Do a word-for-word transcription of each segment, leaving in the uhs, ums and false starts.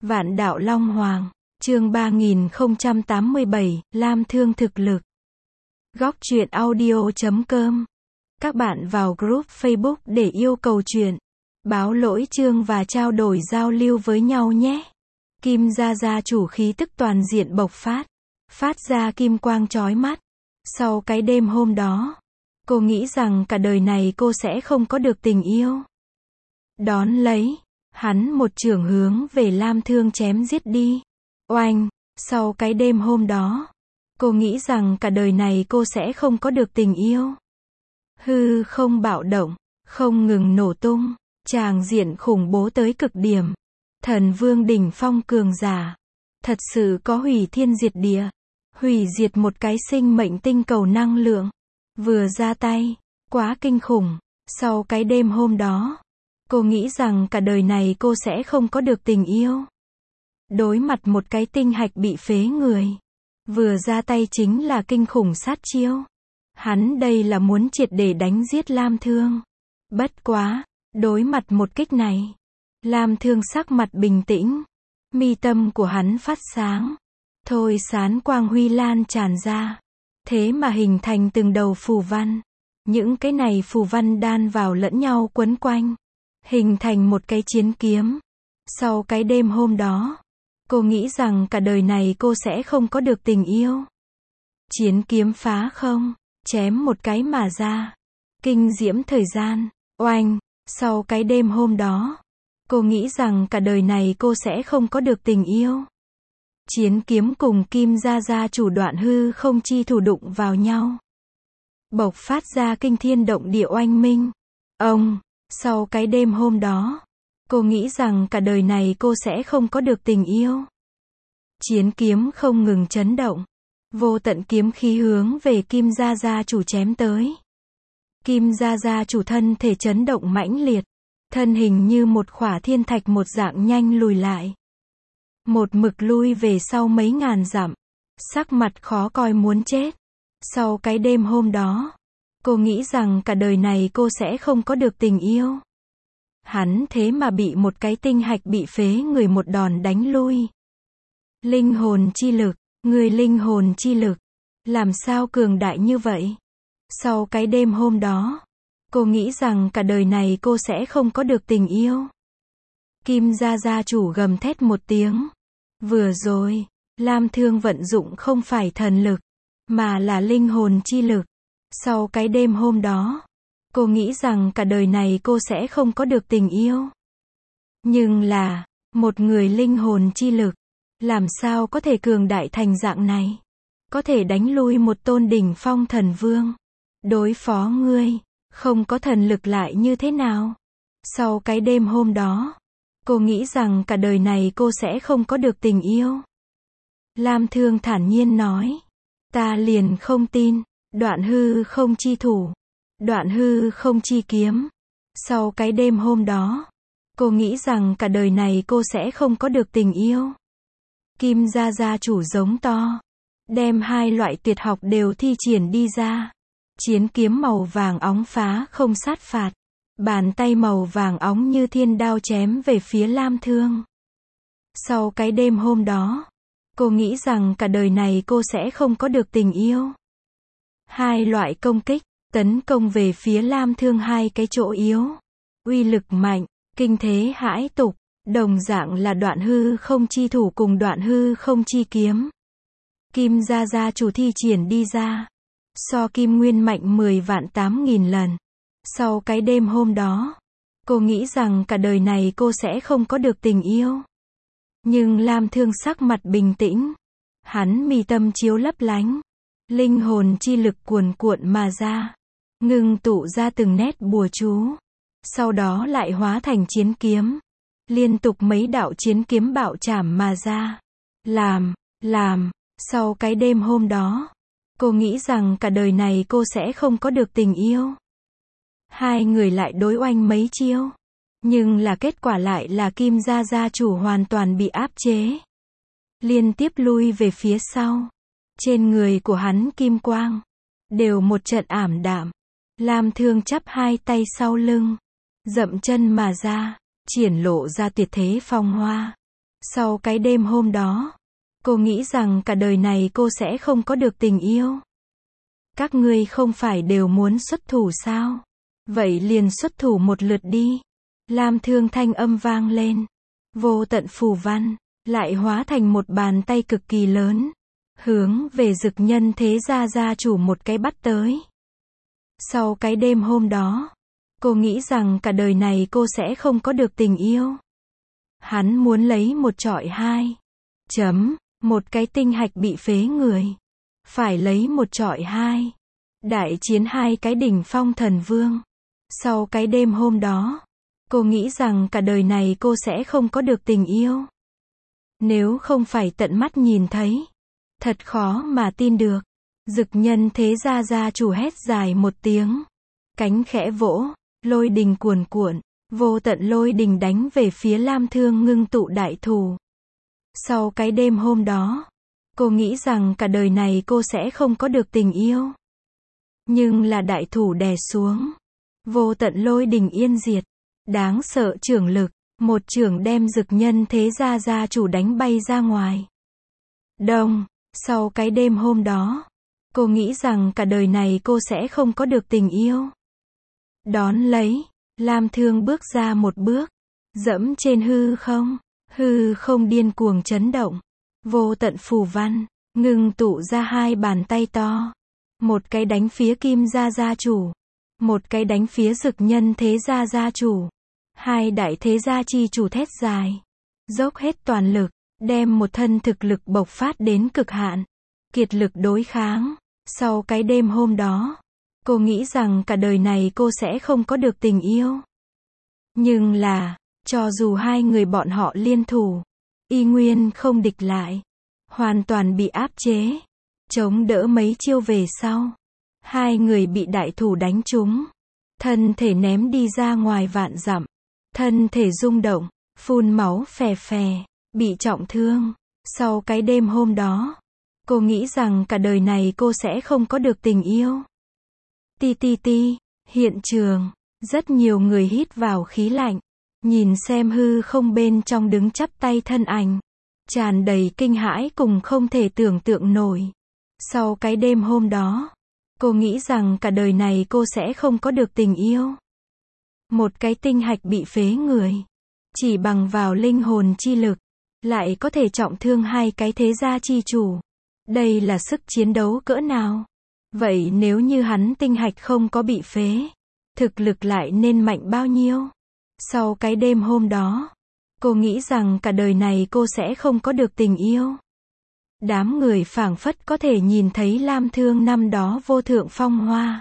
Vạn đạo Long Hoàng, chương ba nghìn không trăm tám mươi bảy, Lam Thương thực lực. Góc truyện audio chấm com. Các bạn vào group Facebook để yêu cầu truyện, báo lỗi chương và trao đổi giao lưu với nhau nhé. Kim Gia Gia chủ khí tức toàn diện bộc phát, phát ra kim quang chói mắt. Sau cái đêm hôm đó, cô nghĩ rằng cả đời này cô sẽ không có được tình yêu. Đón lấy, hắn một chưởng hướng về Lam Thương chém giết đi. Oanh, sau cái đêm hôm đó, cô nghĩ rằng cả đời này cô sẽ không có được tình yêu. Hư không bạo động, không ngừng nổ tung, tràng diện khủng bố tới cực điểm. Thần vương đỉnh phong cường giả, thật sự có hủy thiên diệt địa, hủy diệt một cái sinh mệnh tinh cầu năng lượng. Vừa ra tay, quá kinh khủng. Sau cái đêm hôm đó, cô nghĩ rằng cả đời này cô sẽ không có được tình yêu. Đối mặt một cái tinh hạch bị phế người, vừa ra tay chính là kinh khủng sát chiêu. Hắn đây là muốn triệt để đánh giết Lam Thương. Bất quá, đối mặt một kích này, Lam Thương sắc mặt bình tĩnh, mi tâm của hắn phát sáng, thôi sán quang huy lan tràn ra, thế mà hình thành từng đầu phù văn. Những cái này phù văn đan vào lẫn nhau quấn quanh, hình thành một cái chiến kiếm. Sau cái đêm hôm đó, cô nghĩ rằng cả đời này cô sẽ không có được tình yêu. Chiến kiếm phá không, chém một cái mà ra. Kinh diễm thời gian, oanh, sau cái đêm hôm đó, cô nghĩ rằng cả đời này cô sẽ không có được tình yêu. Chiến kiếm cùng Kim Gia Gia chủ đoạn hư không chi thủ đụng vào nhau, bộc phát ra kinh thiên động địa oanh minh. Ông, sau cái đêm hôm đó, cô nghĩ rằng cả đời này cô sẽ không có được tình yêu. Chiến kiếm không ngừng chấn động, vô tận kiếm khí hướng về Kim Gia Gia chủ chém tới. Kim Gia Gia chủ thân thể chấn động mãnh liệt, thân hình như một khỏa thiên thạch một dạng nhanh lùi lại. Một mực lui về sau mấy ngàn dặm, sắc mặt khó coi muốn chết. Sau cái đêm hôm đó, cô nghĩ rằng cả đời này cô sẽ không có được tình yêu. Hắn thế mà bị một cái tinh hạch bị phế người một đòn đánh lui. Linh hồn chi lực, người linh hồn chi lực, làm sao cường đại như vậy? Sau cái đêm hôm đó, cô nghĩ rằng cả đời này cô sẽ không có được tình yêu. Kim Gia Gia chủ gầm thét một tiếng. Vừa rồi, Lam Thương vận dụng không phải thần lực, mà là linh hồn chi lực. Sau cái đêm hôm đó, cô nghĩ rằng cả đời này cô sẽ không có được tình yêu. Nhưng là, một người linh hồn chi lực, làm sao có thể cường đại thành dạng này? Có thể đánh lui một tôn đỉnh phong thần vương. Đối phó ngươi, không có thần lực lại như thế nào? Sau cái đêm hôm đó, cô nghĩ rằng cả đời này cô sẽ không có được tình yêu. Lam Thương thản nhiên nói. Ta liền không tin. Đoạn hư không chi thủ, đoạn hư không chi kiếm. Sau cái đêm hôm đó, cô nghĩ rằng cả đời này cô sẽ không có được tình yêu. Kim Gia Gia chủ giống to, đem hai loại tuyệt học đều thi triển đi ra. Chiến kiếm màu vàng óng phá không sát phạt, bàn tay màu vàng óng như thiên đao chém về phía Lam Thương. Sau cái đêm hôm đó, cô nghĩ rằng cả đời này cô sẽ không có được tình yêu. Hai loại công kích, tấn công về phía Lam Thương hai cái chỗ yếu. Uy lực mạnh, kinh thế hãi tục, đồng dạng là đoạn hư không chi thủ cùng đoạn hư không chi kiếm. Kim Gia Gia chủ thi triển đi ra, so kim nguyên mạnh mười vạn tám nghìn lần. Sau cái đêm hôm đó, cô nghĩ rằng cả đời này cô sẽ không có được tình yêu. Nhưng Lam Thương sắc mặt bình tĩnh, hắn mi tâm chiếu lấp lánh. Linh hồn chi lực cuồn cuộn mà ra, ngưng tụ ra từng nét bùa chú, sau đó lại hóa thành chiến kiếm. Liên tục mấy đạo chiến kiếm bạo chảm mà ra. Làm, làm, sau cái đêm hôm đó, cô nghĩ rằng cả đời này cô sẽ không có được tình yêu. Hai người lại đối oanh mấy chiêu, nhưng là kết quả lại là Kim Gia Gia chủ hoàn toàn bị áp chế, liên tiếp lui về phía sau. Trên người của hắn kim quang, đều một trận ảm đạm. Lam Thương chắp hai tay sau lưng, dậm chân mà ra, triển lộ ra tuyệt thế phong hoa. Sau cái đêm hôm đó, cô nghĩ rằng cả đời này cô sẽ không có được tình yêu. Các ngươi không phải đều muốn xuất thủ sao? Vậy liền xuất thủ một lượt đi. Lam Thương thanh âm vang lên. Vô tận phù văn, lại hóa thành một bàn tay cực kỳ lớn. Hướng về Dực Nhân Thế Gia gia chủ một cái bắt tới. Sau cái đêm hôm đó, cô nghĩ rằng cả đời này cô sẽ không có được tình yêu. Hắn muốn lấy một trọi hai. Chấm, một cái tinh hạch bị phế người. Phải lấy một trọi hai. Đại chiến hai cái đỉnh phong thần vương. Sau cái đêm hôm đó, cô nghĩ rằng cả đời này cô sẽ không có được tình yêu. Nếu không phải tận mắt nhìn thấy, thật khó mà tin được. Dực Nhân Thế Gia gia chủ hét dài một tiếng. Cánh khẽ vỗ, lôi đình cuồn cuộn, vô tận lôi đình đánh về phía Lam Thương ngưng tụ đại thù. Sau cái đêm hôm đó, cô nghĩ rằng cả đời này cô sẽ không có được tình yêu. Nhưng là đại thủ đè xuống. Vô tận lôi đình yên diệt. Đáng sợ trưởng lực, một trưởng đem Dực Nhân Thế Gia gia chủ đánh bay ra ngoài. Đông, sau cái đêm hôm đó, cô nghĩ rằng cả đời này cô sẽ không có được tình yêu. Đón lấy, Lam Thương bước ra một bước, dẫm trên hư không, hư không điên cuồng chấn động. Vô tận phù văn, ngưng tụ ra hai bàn tay to. Một cái đánh phía Kim Gia gia chủ, một cái đánh phía Dực Nhân Thế Gia gia chủ. Hai đại thế gia chi chủ thét dài, dốc hết toàn lực, đem một thân thực lực bộc phát đến cực hạn, kiệt lực đối kháng. Sau cái đêm hôm đó, cô nghĩ rằng cả đời này cô sẽ không có được tình yêu. Nhưng là, cho dù hai người bọn họ liên thủ, y nguyên không địch lại, hoàn toàn bị áp chế, chống đỡ mấy chiêu về sau. Hai người bị đại thủ đánh trúng, thân thể ném đi ra ngoài vạn dặm, thân thể rung động, phun máu phè phè, bị trọng thương. Sau cái đêm hôm đó, cô nghĩ rằng cả đời này cô sẽ không có được tình yêu. Ti ti ti, hiện trường, rất nhiều người hít vào khí lạnh, nhìn xem hư không bên trong đứng chắp tay thân ảnh, tràn đầy kinh hãi cùng không thể tưởng tượng nổi. Sau cái đêm hôm đó, cô nghĩ rằng cả đời này cô sẽ không có được tình yêu. Một cái tinh hạch bị phế người, chỉ bằng vào linh hồn chi lực, lại có thể trọng thương hai cái thế gia chi chủ. Đây là sức chiến đấu cỡ nào? Vậy nếu như hắn tinh hạch không có bị phế, thực lực lại nên mạnh bao nhiêu? Sau cái đêm hôm đó, cô nghĩ rằng cả đời này cô sẽ không có được tình yêu. Đám người phảng phất có thể nhìn thấy Lam Thương năm đó vô thượng phong hoa.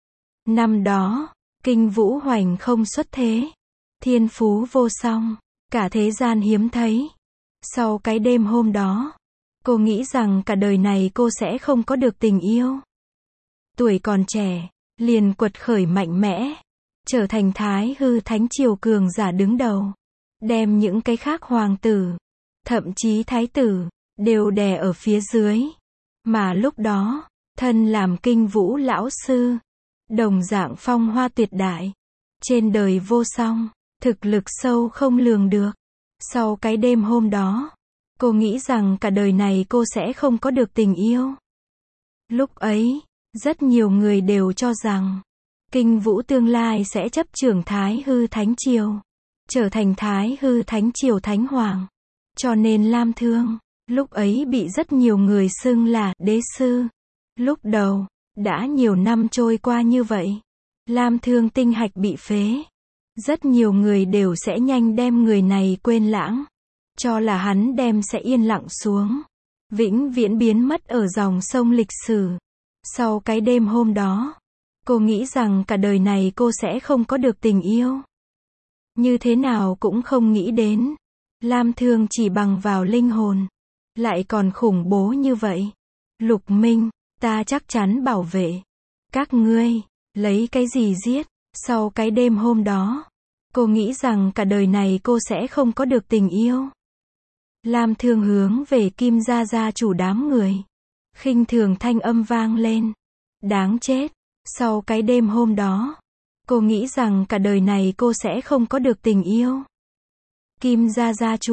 Năm đó, Kinh Vũ Hoành không xuất thế, thiên phú vô song, cả thế gian hiếm thấy. Sau cái đêm hôm đó, cô nghĩ rằng cả đời này cô sẽ không có được tình yêu. Tuổi còn trẻ, liền quật khởi mạnh mẽ, trở thành Thái Hư Thánh Triều cường giả đứng đầu, đem những cái khác hoàng tử, thậm chí thái tử, đều đè ở phía dưới. Mà lúc đó, thân làm Kinh Vũ lão sư, đồng dạng phong hoa tuyệt đại, trên đời vô song, thực lực sâu không lường được. Sau cái đêm hôm đó, cô nghĩ rằng cả đời này cô sẽ không có được tình yêu. Lúc ấy, rất nhiều người đều cho rằng, Kinh Vũ tương lai sẽ chấp trưởng Thái Hư Thánh Triều, trở thành Thái Hư Thánh Triều Thánh Hoàng. Cho nên Lam Thương, lúc ấy bị rất nhiều người xưng là đế sư. Lúc đầu, đã nhiều năm trôi qua như vậy, Lam Thương tinh hạch bị phế. Rất nhiều người đều sẽ nhanh đem người này quên lãng, cho là hắn đem sẽ yên lặng xuống, vĩnh viễn biến mất ở dòng sông lịch sử. Sau cái đêm hôm đó, cô nghĩ rằng cả đời này cô sẽ không có được tình yêu. Như thế nào cũng không nghĩ đến, Lam Thương chỉ bằng vào linh hồn, lại còn khủng bố như vậy. Lục Minh, ta chắc chắn bảo vệ các ngươi. Lấy cái gì giết? Sau cái đêm hôm đó, cô nghĩ rằng cả đời này cô sẽ không có được tình yêu. Lam Thương hướng về Kim Gia gia chủ đám người, khinh thường thanh âm vang lên. Đáng chết. Sau cái đêm hôm đó, cô nghĩ rằng cả đời này cô sẽ không có được tình yêu. Kim Gia gia chủ,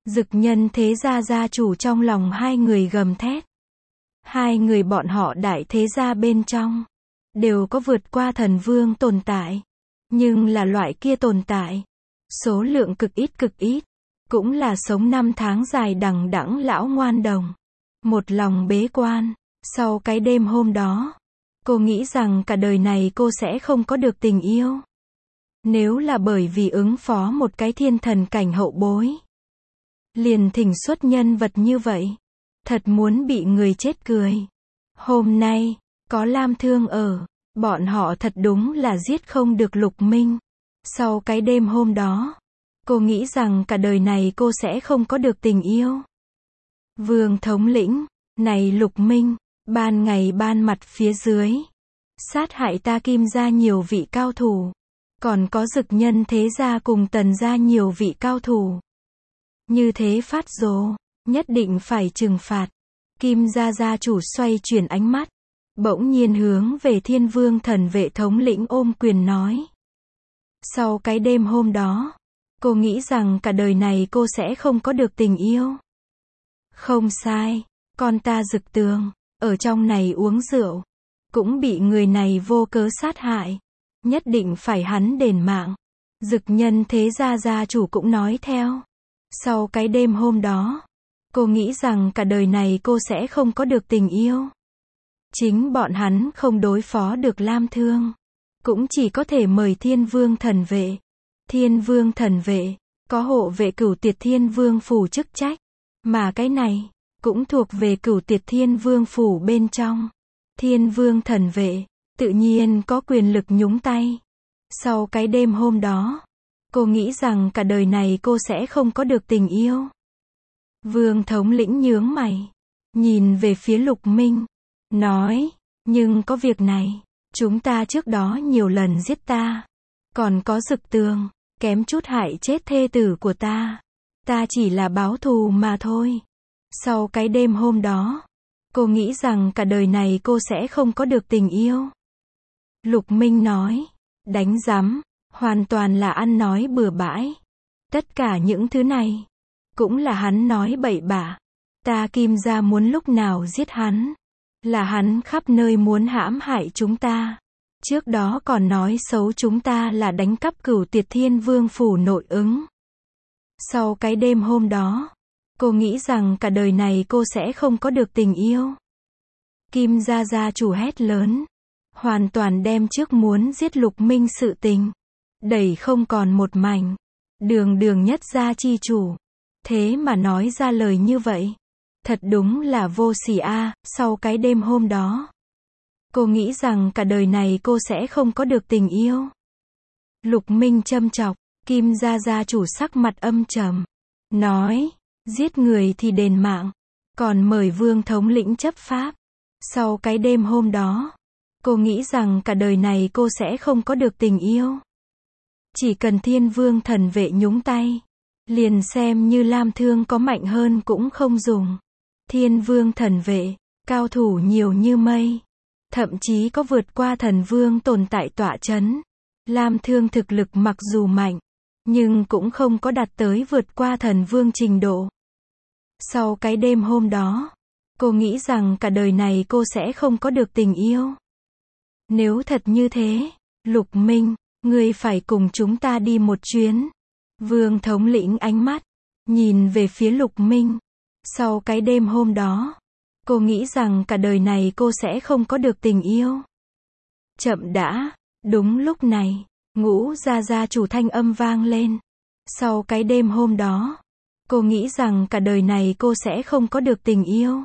Dực Nhân thế gia gia chủ trong lòng hai người gầm thét. Hai người bọn họ đại thế gia bên trong, đều có vượt qua thần vương tồn tại. Nhưng là loại kia tồn tại. Số lượng cực ít cực ít. Cũng là sống năm tháng dài đằng đẵng lão ngoan đồng. Một lòng bế quan. Sau cái đêm hôm đó, cô nghĩ rằng cả đời này cô sẽ không có được tình yêu. Nếu là bởi vì ứng phó một cái thiên thần cảnh hậu bối, liền thỉnh xuất nhân vật như vậy, thật muốn bị người chết cười. Hôm nay, có Lam Thương ở, bọn họ thật đúng là giết không được Lục Minh. Sau cái đêm hôm đó, cô nghĩ rằng cả đời này cô sẽ không có được tình yêu. Vương thống lĩnh, này Lục Minh, ban ngày ban mặt phía dưới, sát hại ta Kim gia nhiều vị cao thủ, còn có Dực Nhân thế gia cùng Tần gia nhiều vị cao thủ. Như thế phát rồ, nhất định phải trừng phạt. Kim gia gia chủ xoay chuyển ánh mắt, bỗng nhiên hướng về Thiên Vương thần vệ thống lĩnh ôm quyền nói. Sau cái đêm hôm đó, cô nghĩ rằng cả đời này cô sẽ không có được tình yêu. Không sai, con ta Dực Tường, ở trong này uống rượu, cũng bị người này vô cớ sát hại. Nhất định phải hắn đền mạng. Dực Nhân thế gia gia chủ cũng nói theo. Sau cái đêm hôm đó, cô nghĩ rằng cả đời này cô sẽ không có được tình yêu. Chính bọn hắn không đối phó được Lam Thương, cũng chỉ có thể mời Thiên Vương thần vệ. Thiên Vương thần vệ, có hộ vệ Cửu Tiệt Thiên Vương phủ chức trách, mà cái này, cũng thuộc về Cửu Tiệt Thiên Vương phủ bên trong. Thiên Vương thần vệ, tự nhiên có quyền lực nhúng tay. Sau cái đêm hôm đó, cô nghĩ rằng cả đời này cô sẽ không có được tình yêu. Vương thống lĩnh nhướng mày, nhìn về phía Lục Minh, nói, nhưng có việc này, chúng ta trước đó nhiều lần giết ta, còn có Dực Tường, kém chút hại chết thê tử của ta. Ta chỉ là báo thù mà thôi. Sau cái đêm hôm đó, cô nghĩ rằng cả đời này cô sẽ không có được tình yêu. Lục Minh nói, đánh rắm, hoàn toàn là ăn nói bừa bãi. Tất cả những thứ này, cũng là hắn nói bậy bạ. Ta Kim gia muốn lúc nào giết hắn, là hắn khắp nơi muốn hãm hại chúng ta. Trước đó còn nói xấu chúng ta là đánh cắp Cửu Tiệt Thiên Vương phủ nội ứng. Sau cái đêm hôm đó, cô nghĩ rằng cả đời này cô sẽ không có được tình yêu. Kim gia gia chủ hét lớn, hoàn toàn đem trước muốn giết Lục Minh sự tình đẩy không còn một mảnh. Đường đường nhất gia chi chủ, thế mà nói ra lời như vậy, thật đúng là vô sỉ a. Sau cái đêm hôm đó, cô nghĩ rằng cả đời này cô sẽ không có được tình yêu. Lục Minh châm chọc, Kim gia gia chủ sắc mặt âm trầm, nói, giết người thì đền mạng, còn mời Vương thống lĩnh chấp pháp. Sau cái đêm hôm đó, cô nghĩ rằng cả đời này cô sẽ không có được tình yêu. Chỉ cần Thiên Vương thần vệ nhúng tay, liền xem như Lam Thương có mạnh hơn cũng không dùng. Thiên Vương thần vệ, cao thủ nhiều như mây, thậm chí có vượt qua thần vương tồn tại tọa chấn. Lam Thương thực lực mặc dù mạnh, nhưng cũng không có đạt tới vượt qua thần vương trình độ. Sau cái đêm hôm đó, cô nghĩ rằng cả đời này cô sẽ không có được tình yêu. Nếu thật như thế, Lục Minh, ngươi phải cùng chúng ta đi một chuyến. Vương thống lĩnh ánh mắt, nhìn về phía Lục Minh. Sau cái đêm hôm đó, cô nghĩ rằng cả đời này cô sẽ không có được tình yêu. Chậm đã, đúng lúc này, Ngũ gia gia chủ thanh âm vang lên. Sau cái đêm hôm đó, cô nghĩ rằng cả đời này cô sẽ không có được tình yêu.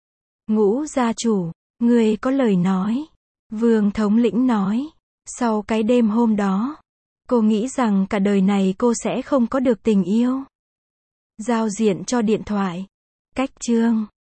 Ngũ gia chủ, ngươi có lời nói. Vương thống lĩnh nói. Sau cái đêm hôm đó, cô nghĩ rằng cả đời này cô sẽ không có được tình yêu. Giao diện cho điện thoại. Cách chương